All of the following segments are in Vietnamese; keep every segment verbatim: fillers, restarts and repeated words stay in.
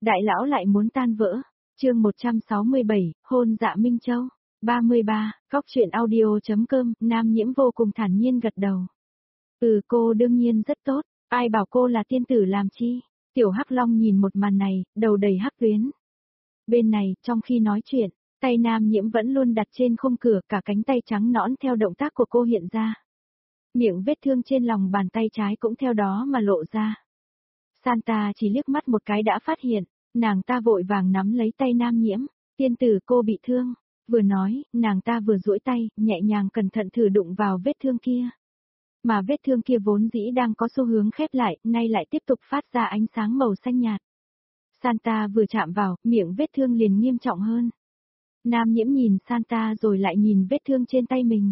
đại lão lại muốn tan vỡ. Chương một trăm sáu mươi bảy, hôn Dạ Minh Châu. ba mươi ba, Cóc truyện audio.com, Nam Nhiễm vô cùng thản nhiên gật đầu. Ừ, cô đương nhiên rất tốt, ai bảo cô là tiên tử làm chi? Tiểu Hắc Long nhìn một màn này, đầu đầy hắc tuyến. Bên này, trong khi nói chuyện, tay Nam Nhiễm vẫn luôn đặt trên khung cửa, cả cánh tay trắng nõn theo động tác của cô hiện ra. Miệng vết thương trên lòng bàn tay trái cũng theo đó mà lộ ra. Santa chỉ liếc mắt một cái đã phát hiện, nàng ta vội vàng nắm lấy tay Nam Nhiễm, tiên tử cô bị thương. Vừa nói, nàng ta vừa duỗi tay, nhẹ nhàng cẩn thận thử đụng vào vết thương kia. Mà vết thương kia vốn dĩ đang có xu hướng khép lại, nay lại tiếp tục phát ra ánh sáng màu xanh nhạt. Santa vừa chạm vào, miệng vết thương liền nghiêm trọng hơn. Nam Nhiễm nhìn Santa rồi lại nhìn vết thương trên tay mình.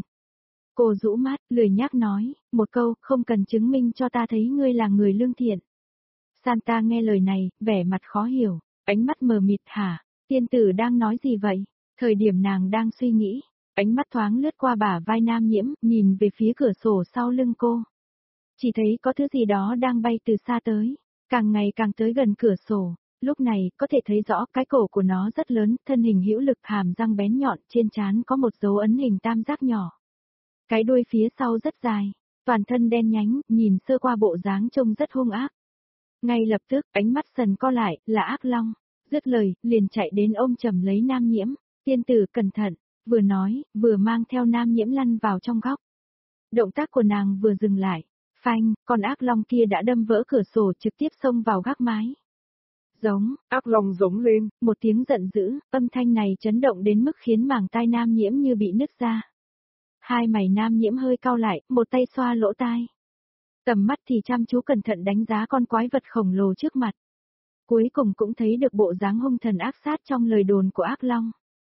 Cô rũ mắt, lười nhác nói, một câu, không cần chứng minh cho ta thấy ngươi là người lương thiện. Santa nghe lời này, vẻ mặt khó hiểu, ánh mắt mờ mịt hả, tiên tử đang nói gì vậy? Thời điểm nàng đang suy nghĩ, ánh mắt thoáng lướt qua bả vai Nam Nhiễm, nhìn về phía cửa sổ sau lưng cô. Chỉ thấy có thứ gì đó đang bay từ xa tới, càng ngày càng tới gần cửa sổ, lúc này có thể thấy rõ cái cổ của nó rất lớn, thân hình hữu lực, hàm răng bén nhọn, trên trán có một dấu ấn hình tam giác nhỏ. Cái đuôi phía sau rất dài, toàn thân đen nhánh, nhìn sơ qua bộ dáng trông rất hung ác. Ngay lập tức, ánh mắt sần co lại, là ác long. Dứt lời, liền chạy đến ôm chầm lấy Nam Nhiễm. Tiên tử cẩn thận, vừa nói, vừa mang theo Nam Nhiễm lăn vào trong góc. Động tác của nàng vừa dừng lại, phanh, con ác long kia đã đâm vỡ cửa sổ trực tiếp xông vào gác mái. Giống, ác long giống lên, một tiếng giận dữ, âm thanh này chấn động đến mức khiến màng tai Nam Nhiễm như bị nứt ra. Hai mày Nam Nhiễm hơi cau lại, một tay xoa lỗ tai. Tầm mắt thì chăm chú cẩn thận đánh giá con quái vật khổng lồ trước mặt. Cuối cùng cũng thấy được bộ dáng hung thần ác sát trong lời đồn của ác long.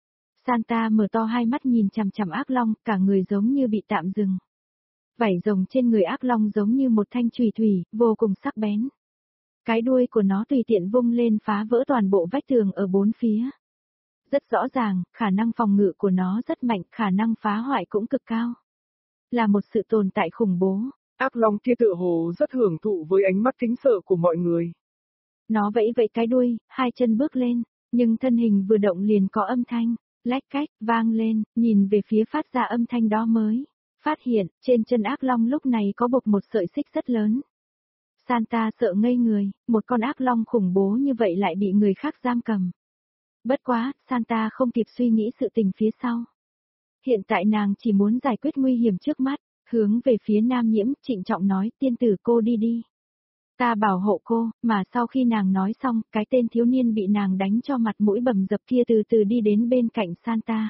Santa mở to hai mắt nhìn chằm chằm ác long, cả người giống như bị tạm dừng. Vảy rồng trên người ác long giống như một thanh chùy thủy, vô cùng sắc bén. Cái đuôi của nó tùy tiện vung lên phá vỡ toàn bộ vách tường ở bốn phía. Rất rõ ràng, khả năng phòng ngự của nó rất mạnh, khả năng phá hoại cũng cực cao. Là một sự tồn tại khủng bố. Ác long kia tựa hồ rất hưởng thụ với ánh mắt kính sợ của mọi người. Nó vẫy vẫy cái đuôi, hai chân bước lên, nhưng thân hình vừa động liền có âm thanh, lách cách, vang lên, nhìn về phía phát ra âm thanh đó mới. Phát hiện, trên chân ác long lúc này có buộc một sợi xích rất lớn. Santa sợ ngây người, một con ác long khủng bố như vậy lại bị người khác giam cầm. Bất quá, Santa không kịp suy nghĩ sự tình phía sau. Hiện tại nàng chỉ muốn giải quyết nguy hiểm trước mắt, hướng về phía Nam Nhiễm, trịnh trọng nói, tiên tử cô đi đi. Ta bảo hộ cô, mà sau khi nàng nói xong, cái tên thiếu niên bị nàng đánh cho mặt mũi bầm dập kia từ từ đi đến bên cạnh Santa.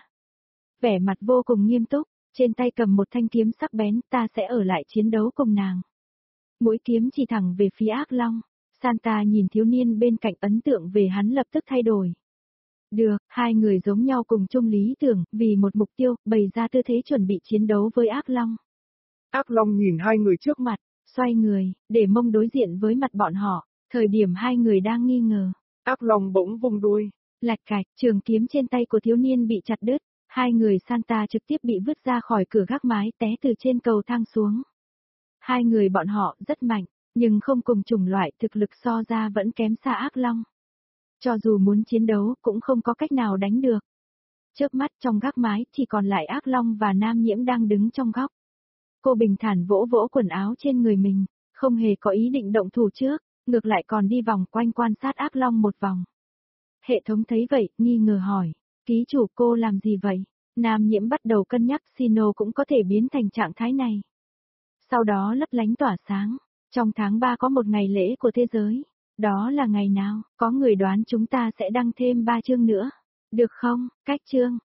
Vẻ mặt vô cùng nghiêm túc, trên tay cầm một thanh kiếm sắc bén, ta sẽ ở lại chiến đấu cùng nàng. Mũi kiếm chỉ thẳng về phía ác long. Santa nhìn thiếu niên bên cạnh, ấn tượng về hắn lập tức thay đổi. Được, hai người giống nhau cùng chung lý tưởng, vì một mục tiêu, bày ra tư thế chuẩn bị chiến đấu với ác long. Ác long nhìn hai người trước mặt, xoay người, để mông đối diện với mặt bọn họ, thời điểm hai người đang nghi ngờ. Ác long bỗng vung đuôi. Lạch cạch, trường kiếm trên tay của thiếu niên bị chặt đứt, hai người Santa trực tiếp bị vứt ra khỏi cửa gác mái, té từ trên cầu thang xuống. Hai người bọn họ rất mạnh, nhưng không cùng chủng loại, thực lực so ra vẫn kém xa ác long. Cho dù muốn chiến đấu cũng không có cách nào đánh được. Trước mắt trong gác mái chỉ còn lại ác long và Nam Nhiễm đang đứng trong góc. Cô bình thản vỗ vỗ quần áo trên người mình, không hề có ý định động thủ trước, ngược lại còn đi vòng quanh quan sát ác long một vòng. Hệ thống thấy vậy, nghi ngờ hỏi, ký chủ cô làm gì vậy? Nam Nhiễm bắt đầu cân nhắc Sino cũng có thể biến thành trạng thái này. Sau đó lấp lánh tỏa sáng, trong tháng ba có một ngày lễ của thế giới. Đó là ngày nào? Có người đoán chúng ta sẽ đăng thêm ba chương nữa. Được không? Cách chương,